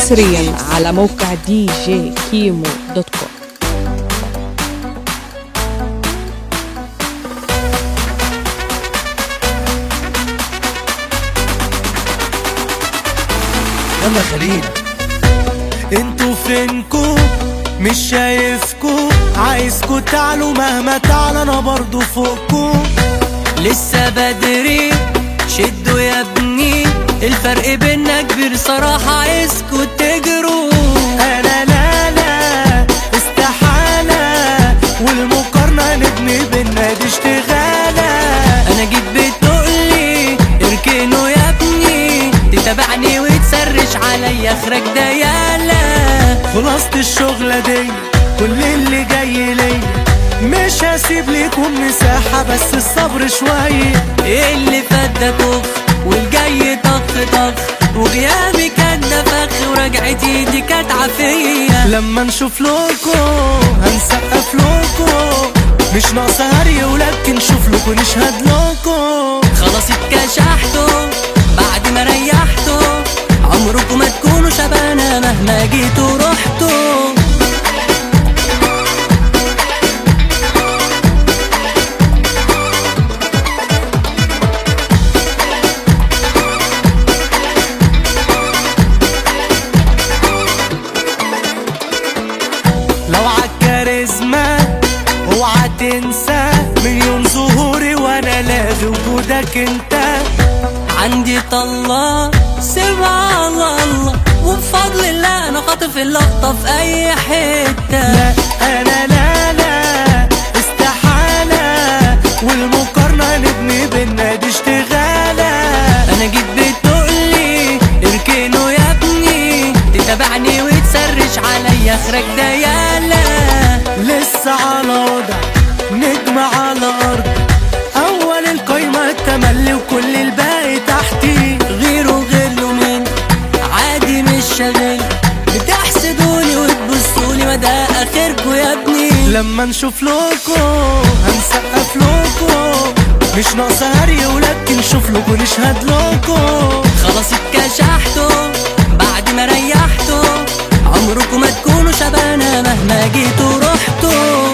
حصريا على موقع djkimo.com. يلا خليل، انتوا فينكو مش شايفكو، عايزكو تعلوا مهما تعلى انا برضو فوقكو. لسه بدري شدوا يا ابني، الفرق بينا كبير صراحة، عايزكو تجروا. انا لا استحالة، والمقارنة نبني بينا دي اشتغالة. انا جيت بتقولي اركنوا يا ابني، تتابعني وتسرش عليا اخرك ده يالا. خلاصة الشغلة دي كل اللي جاي ليا، مش هسيب ليكم مساحة بس الصبر شوية. ايه اللي فات ده كف والجاي طخ، وغيابي كان ده فخ ورجعتي دي كانت عافية. لما نشوف لكم هنسقف لكم، مش ناقصة هري ولكن نشوف لكم نشهد لكم. خلاص اتكشحتوا بعد ما ريحتوا، عمركم ما تكونوا شبانا مهما جيتوا رحتوا. لو عالكاريزما اوعى تنسى، مليون ظهوري وانا لاغي وجودك انت. عندي طلة سيبها على الله، وبفضل الله انا خاطف اللقطة في اي حتة. لا انا لا استحالة، والمقارنة نبني بينا دي اشتغالة. انا جيت بتقولي اركنوا يا ابني، تتابعني وتسرش عليا اخرك ده يالا. لسه على وضع نجم على ارض، اول القايمة التملي وكل الباقي تحتي. غيره مين عادي مش شاغل، بتحسدوني وتبصولي ما ده اخركوا يا ابني. لما نشوف لكم هنسقف لكم، مش ناقصة هري ولكن نشوف لكم نشهد لكم. خلاص اتكشحتوا بعد ما ريحتوا، عمركم ما تكونوا شبانا مهما جيتوا رحتوا.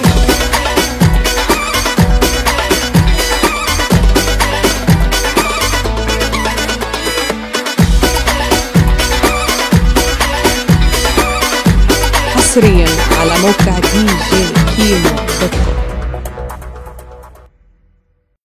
حصريا على موقع djkimo.com.